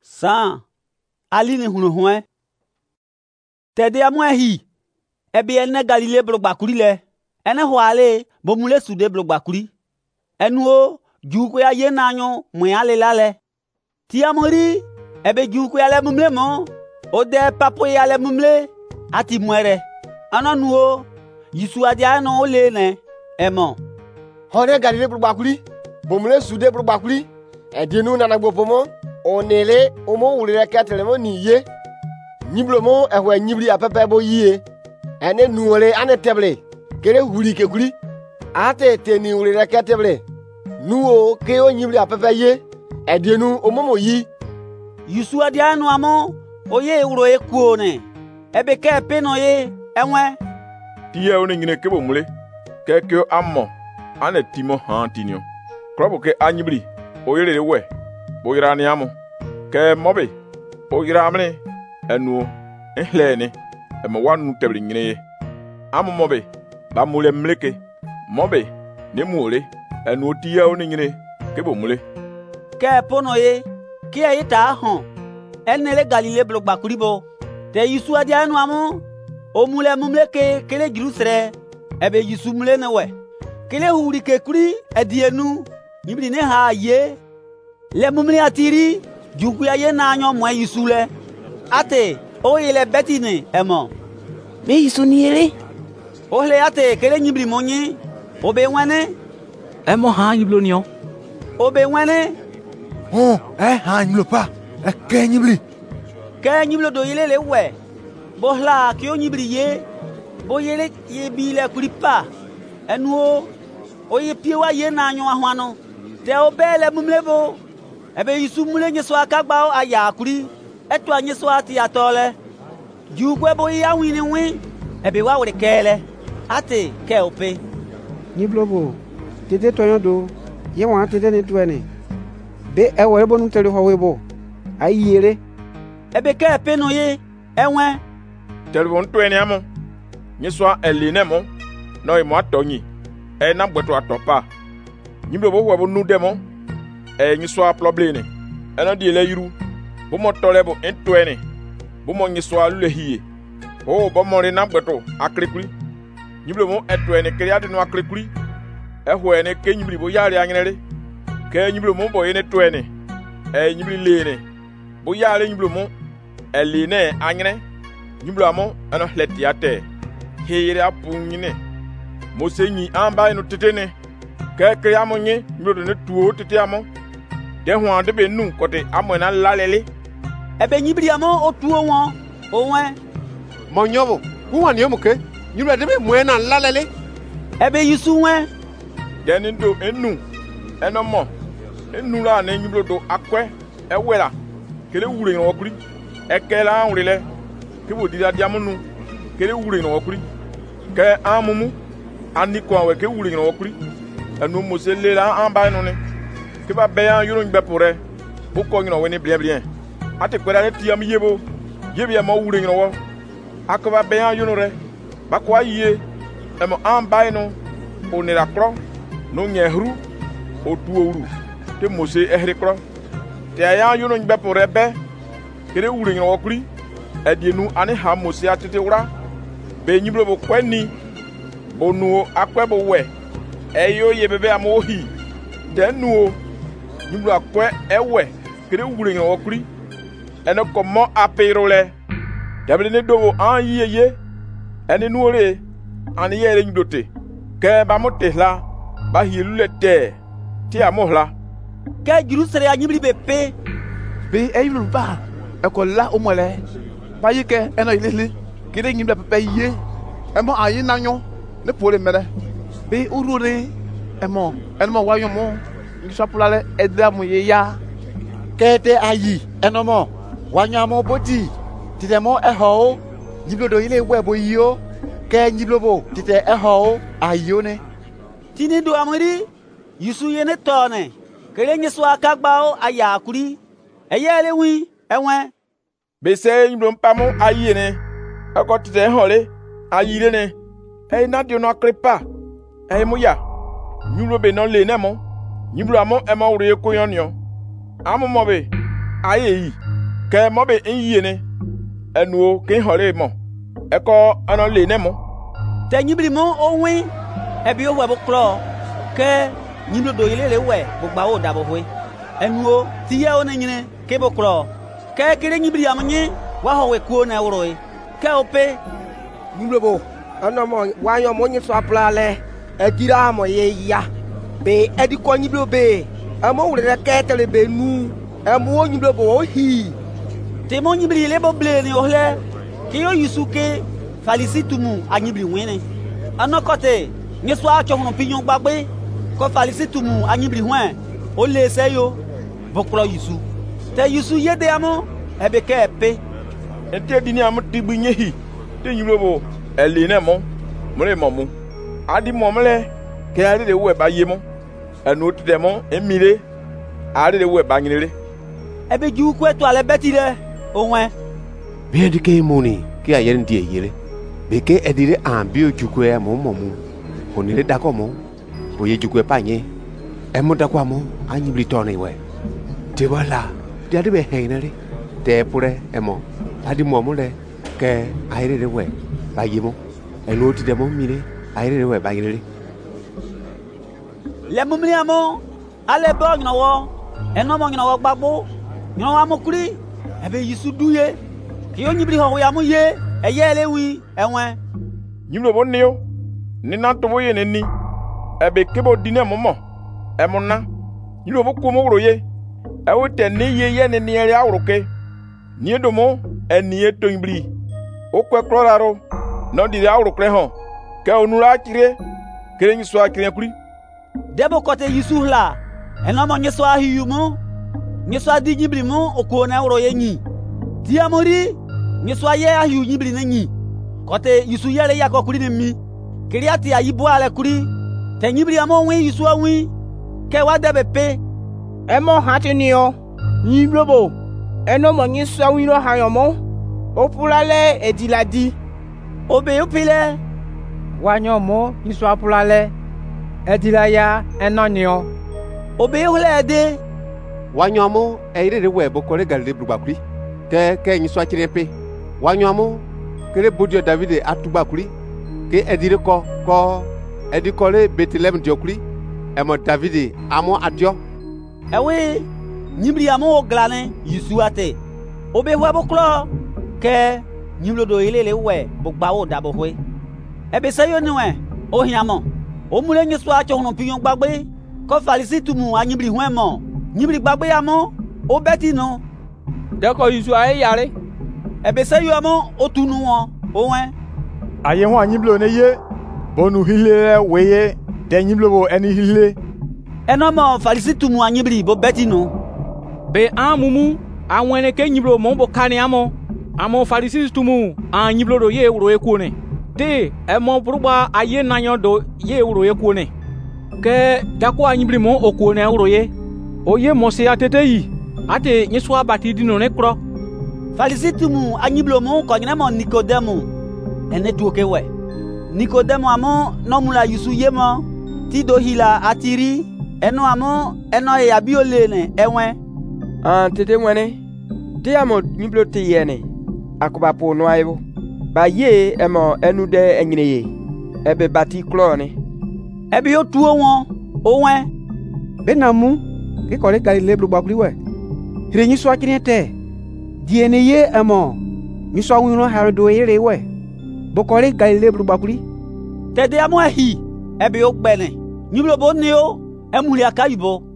San alini hunu hue. Tede amwe hi. Ebi ene Galilée blogbakuri le. Ene hoale bomule sude blogbakuri. Enuo juko ya yenanyo mwe alela le. Ti amori ebe juko ya le mumle mo. Ode papo ya le mumle ati mwere. Ananuo Yisu adia no ole ne emo. Hone Galilée blogbakuri. Bomule sude blogbakuri. Edienu nanagbo pomo. Onele omo wulire ketelemo ni ye. Nyiblomo ehwe nyibli apepe bo yie. Ene nuole ane teble. Kere huli ke kuli. Ate teni wulire keteble. Nuo keo nyibli apepe ye. Edienu omomo yi. Yisu adia no amo oye uro ekuo ne. Ebe ke peno ye enwe. Tiye one nyine ke bomule. Ke keo ammo. Ane timo han tinio. Krobo ke anyibli. Oyele we. Boyira ni amo. Ke mobe. Oyira amne. Enuo. Ehlene. Ema wanu tebli nyine ye. Amo mobe. Ba mule mleke. Mobe. Ne mule. Enuo tiye one nyine ke bomule. Ke pono ye. Ki ye ta hon. Enele Galilée blogbakuri bo. Te Yisu adia no amo. O mule mumleke kele Jerusalem. Ebe Yisu mule ne we. Kele huri ke kuri edienu. Nyibli ne ha ye. Le mumli atiri juku ya ye na anyo mwe Yisu le. Ate o yele betine emo. Be Yisu ni ele. O le ate kele nyibli monyi. O be wane. Emo ha nyiblo ni o. O be wane. Oh, ha nyiblo pa. Ke nyibli. Ke nyiblo do yele le we. Bo la ki o nyibli ye. Bo yele ye bi le kuri pa. Enuo o ye piewa ye na anyo ahwano. Te o be le mumle bo. Ebe Yisu mule nyeso akagba aya akuri. Etu anyeso ati atole. Jukwe bo ya wini wi. Ebe wa wure kele. Ate ke ope. Nyiblobo. Tete toyo do. Ye wa tete ne tuene. Be e wore bonu tere ho webo. Ayire. Ebe ke peno ye enwe. Telefon tuene amo. Nyeso eline mo. No imo atonyi. E na gbeto atopa. Nyiblo bo wo nu demo. Nyiswa probleme. Ena di ele yiru. Bomo tolebo entuene. Bomo nyiswa lule hiye. Oh, bomo re na gbeto akrikuri. Nyiblo mo entuene kriade no akrikuri. Ehwene ke nyibli bo yare anyenere. Ke nyiblo mo bo yene tuene. Nyibli lene. Bo yare nyiblo mo eline anyene. Nyiblo amo eno hleti ate. Heyere apunyine. Mo senyi amba eno tetene. Ke kriamo nye nyiblo ne tuo tete amo. De huan de be nu kote amona lalele. Ebe nyibli amo otuo won. Owen. Mo nyobo. Kuwa ni omuke. Nyibli de be mwena lalele. Ebe Yisu wen. Deni do enu. Enomo. Enu la ne nyiblo do akwe. Ewela. Kele wure no okuri. Ekela anwrile. Ke bo dida diamunu. Kele wure no okuri. Ke amumu. Aniko awe ke wure no okuri. Enu mosele la amba no ne. Que va bien yoro ngbe pore bu ko ngino weni bien ate kwera le tiam yebo yebia mo wure ngino wo akaba bien yoro re ba kwa yie e mo ambai no onira kro no nyehru otuoru te mose ehre kro te aya yoro ngbe pore be kere wure ngino wo kuri edienu ani ha mose atete wura be nyiblo bo kweni bonu akwe bo we eyo yebebe amohi denuo Nyiblo akwe ewe kere wure ngino okuri ene komo apero le dabele ne dowo an yeye ene nuore an yere nyiblote ke ba motehla ba hielule te ti amohla ke Jerusalem nyibli bepe Be eyiblo ba. Ekola omole. Ba yike eno ilili. Kire nyibla pepe ye. Emo ayi nanyo. Ne pole mere. Be urure. Emo wayo mo. Ngisapulale edamu ye ya. Kete ayi. Enomo. Wanyamo boti. Titemo eho. Nyiblo do ile webo yo. Ke nyiblo bo. Tite eho. Ayone. Tini do amori. Yisu yene tone. Kele nyeso akagba aya akuri. Eyele wi enwe. Bese nyiblo mpamo ayene. Eko tite hole ayire ne. Na dio no akrepa. Muya. Nyiblo be no le nemo. Nyiblo amo ema wure ko yonyo. Amo mobe. Aye yi. ke mo be enyi ne enu ke hore mo e ko ana le ne mo te nyibli mo owi e bi o we bo klo ke nyiblo do ile le we bo gba o da bo hwe enu o ti ye o ne nyine ke bo klo ke kire nyibli amnyi wa ho we ku na woro ke o pe nyiblo bo ana mo wa yo mo nyi so apla le e dira mo ye ya be e di ko nyiblo be amo wure ke tele be nu amo nyiblo bo o hi te mo nyibli le bo ble ni o le ki yo yusuke falicitumu anyibli wene anokote nyeso acho hono pinyon gbagbe ko falicitumu anyibli hwan o le se yo bokro yusu te yusu yede amo ebe ke pe ente dini am tigbi nyehi te nyiblo bo ele ne mo le mo mu adi mo mle ke ari de we ba ye mo enu ti de mo emire ari de we ba nyire ebe ju ku eto ale betire onwe be de ke moni ke ayen die yele be ke edire an bi ojuku e mo mo mu oni le dako mo o ye juku e panye e mo dako mo anyibli toni we te wala de ade be henere te pure e mo adi mo mo le ke aire de we ba ye mo e no ti de mo mi le aire de we ba yele le mumri amo ale bo nyowo eno mo nyowo gbagbo nyowo amokuri ebe yisu duye ki o nyibli ho ya mu ye eye le wi enwe nyiblo bo ni o ni na to bo ye ne ni ebe ke bo dine mo mo e mo na nyiblo bo ko mo woro ye e wo te ni ye ne ni ere awroke ni do mo eni e to nyibli o ko ekro ro no di awrokre ho ke onura kire kere nyi so akire kuri debo kote yisu hla eno mo nyeso ahiyumu nyeso adi nyibli mu okwo na woro ye nyi ti amori nyeso aye ahiyu nyibli na nyi kote yisu yele yakọ kuri ne mi kiri ati ayibo ale kuri te nyibli amo wi yisu awi ke wa debe pe emo hati ni o nyiblobo eno mo nyisu awi ro hayo mo opulale ediladi obe opile wanyo mo yisu apulale edilaya enonio obe hole de wanyomo eire de we bokore galde brugbakuri ke nyi so akire pe wanyomo kere bodio David atugbakuri ke edire ko edikole Bethlehem diokuri emo David amo adio ewe nyibli amo oglane yisu ate obe hwe boklo ke nyiblo do ilele we bogbawo dabo hwe ebe sayo niwe ohiamo omule nyeso acho hono piyon gbagbe ko falicitumu anyibli hwen mo nyibli gbagbe amo obeti no deko yisu aye yare ebe sayo amo otunu won owen aye ho anyiblo ne ye bonu hile weye de nyiblo bo eni hile eno mo falicitumu anyibli bo beti no be amumu anwene ke nyiblo mo bo kani amo falicitumu anyiblo do ye wuro ekune te emo burugba aye nanyo do ye wuro ekune ke dako anyibli mo okune wuro ye oye mo se atete yi ate nyeso abati dino ne kro falicitumu anyiblo mo ko nyina mo Nikodemu ene tuoke we Nikodemu amo no mula yusu ye mo ti do hila atiri eno amo eno ya biole ne enwe tete mwene ti amo nyiblo te yene akoba po no ayo ba ye emo enu de enyine ye ebe bati klone ebe yo tuo won owen benamu ke kore Galile brugbakuri we hire nyi so akire te diene ye emo nyi so awiro harodo ire we bokore Galile brugbakuri tede amo hi ebe yo gbene nyiblo bo ni o emuri akayibo